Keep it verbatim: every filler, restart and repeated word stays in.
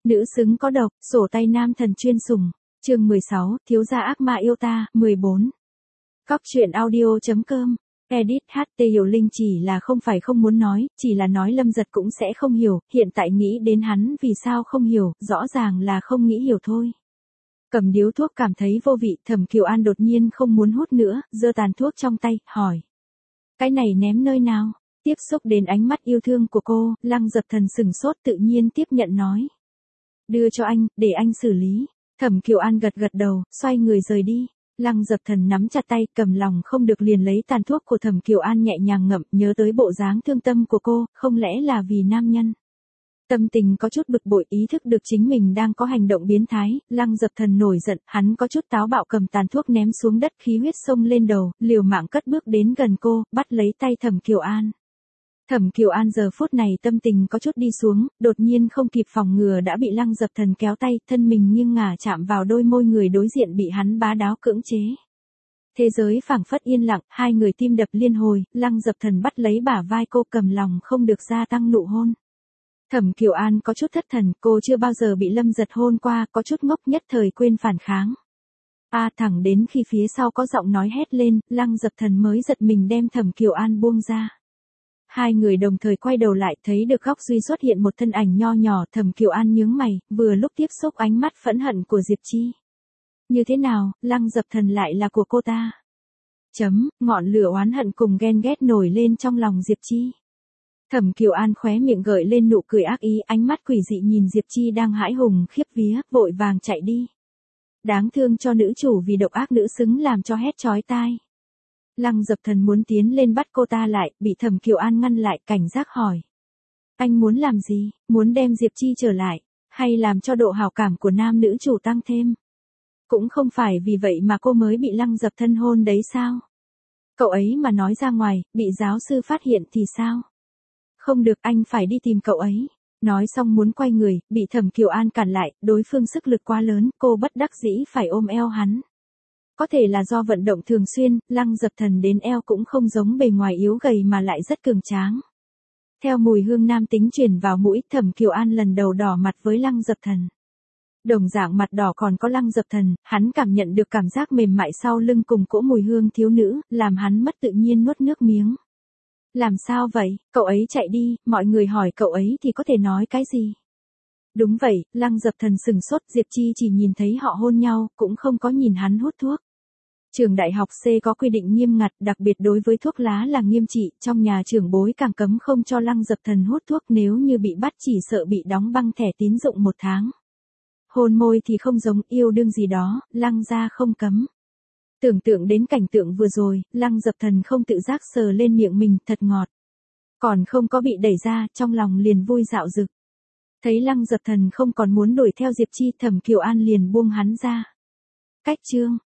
Nữ xứng có độc, sổ tay nam thần chuyên sủng. Chương mười sáu, thiếu gia ác ma yêu ta, mười bốn. Cóc truyện audio.com. Edit hát tê Hiểu Linh chỉ là không phải không muốn nói, chỉ là nói Lâm Giật cũng sẽ không hiểu, hiện tại nghĩ đến hắn vì sao không hiểu, rõ ràng là không nghĩ hiểu thôi. Cầm điếu thuốc cảm thấy vô vị, Thẩm Kiều An đột nhiên không muốn hút nữa, giơ tàn thuốc trong tay, hỏi. Cái này ném nơi nào? Tiếp xúc đến ánh mắt yêu thương của cô, Lăng Dập Thần sừng sốt tự nhiên tiếp nhận nói. Đưa cho anh, để anh xử lý. Thẩm Kiều An gật gật đầu, xoay người rời đi. Lăng Dập Thần nắm chặt tay, cầm lòng không được liền lấy tàn thuốc của Thẩm Kiều An nhẹ nhàng ngậm, nhớ tới bộ dáng thương tâm của cô, không lẽ là vì nam nhân. Tâm tình có chút bực bội, ý thức được chính mình đang có hành động biến thái, Lăng Dập Thần nổi giận, hắn có chút táo bạo cầm tàn thuốc ném xuống đất, khí huyết xông lên đầu, liều mạng cất bước đến gần cô, bắt lấy tay Thẩm Kiều An. Thẩm Kiều An giờ phút này tâm tình có chút đi xuống, đột nhiên không kịp phòng ngừa đã bị Lăng Dập Thần kéo tay, thân mình nghiêng ngả chạm vào đôi môi người đối diện bị hắn bá đáo cưỡng chế. Thế giới phảng phất yên lặng, hai người tim đập liên hồi, Lăng Dập Thần bắt lấy bả vai cô, cầm lòng không được gia tăng nụ hôn. Thẩm Kiều An có chút thất thần, cô chưa bao giờ bị Lâm Giật hôn qua, có chút ngốc, nhất thời quên phản kháng. A à, thẳng đến khi phía sau có giọng nói hét lên, Lăng Dập Thần mới giật mình đem Thẩm Kiều An buông ra. Hai người đồng thời quay đầu lại, thấy được góc duy xuất hiện một thân ảnh nho nhỏ, Thẩm Kiều An nhướng mày, vừa lúc tiếp xúc ánh mắt phẫn hận của Diệp Chi. Như thế nào, Lăng Dập Thần lại là của cô ta? Chấm, ngọn lửa oán hận cùng ghen ghét nổi lên trong lòng Diệp Chi. Thẩm Kiều An khóe miệng gợi lên nụ cười ác ý, ánh mắt quỷ dị nhìn Diệp Chi đang hãi hùng khiếp vía, vội vàng chạy đi. Đáng thương cho nữ chủ vì độc ác nữ xứng làm cho hét chói tai. Lăng Dập Thần muốn tiến lên bắt cô ta lại, bị Thẩm Kiều An ngăn lại, cảnh giác hỏi. Anh muốn làm gì, muốn đem Diệp Chi trở lại, hay làm cho độ hảo cảm của nam nữ chủ tăng thêm? Cũng không phải vì vậy mà cô mới bị Lăng Dập Thần hôn đấy sao? Cậu ấy mà nói ra ngoài, bị giáo sư phát hiện thì sao? Không được, anh phải đi tìm cậu ấy. Nói xong muốn quay người, bị Thẩm Kiều An cản lại, đối phương sức lực quá lớn, cô bất đắc dĩ phải ôm eo hắn. Có thể là do vận động thường xuyên, Lăng Dập Thần đến eo cũng không giống bề ngoài yếu gầy mà lại rất cường tráng. Theo mùi hương nam tính truyền vào mũi, Thẩm Kiều An lần đầu đỏ mặt với Lăng Dập Thần. Đồng dạng mặt đỏ còn có Lăng Dập Thần, hắn cảm nhận được cảm giác mềm mại sau lưng cùng cỗ mùi hương thiếu nữ, làm hắn mất tự nhiên nuốt nước miếng. Làm sao vậy, cậu ấy chạy đi, mọi người hỏi cậu ấy thì có thể nói cái gì? Đúng vậy, Lăng Dập Thần sừng sốt, Diệp Chi chỉ nhìn thấy họ hôn nhau, cũng không có nhìn hắn hút thuốc. Trường đại học C có quy định nghiêm ngặt, đặc biệt đối với thuốc lá là nghiêm trị, trong nhà trưởng bối càng cấm không cho Lăng Dập Thần hút thuốc, nếu như bị bắt chỉ sợ bị đóng băng thẻ tín dụng một tháng. Hôn môi thì không giống, yêu đương gì đó, Lăng gia không cấm. Tưởng tượng đến cảnh tượng vừa rồi, Lăng Dập Thần không tự giác sờ lên miệng mình, thật ngọt. Còn không có bị đẩy ra, trong lòng liền vui dạo dực. Thấy Lăng Dập Thần không còn muốn đuổi theo Diệp Chi, Thẩm Kiều An liền buông hắn ra. Cách chương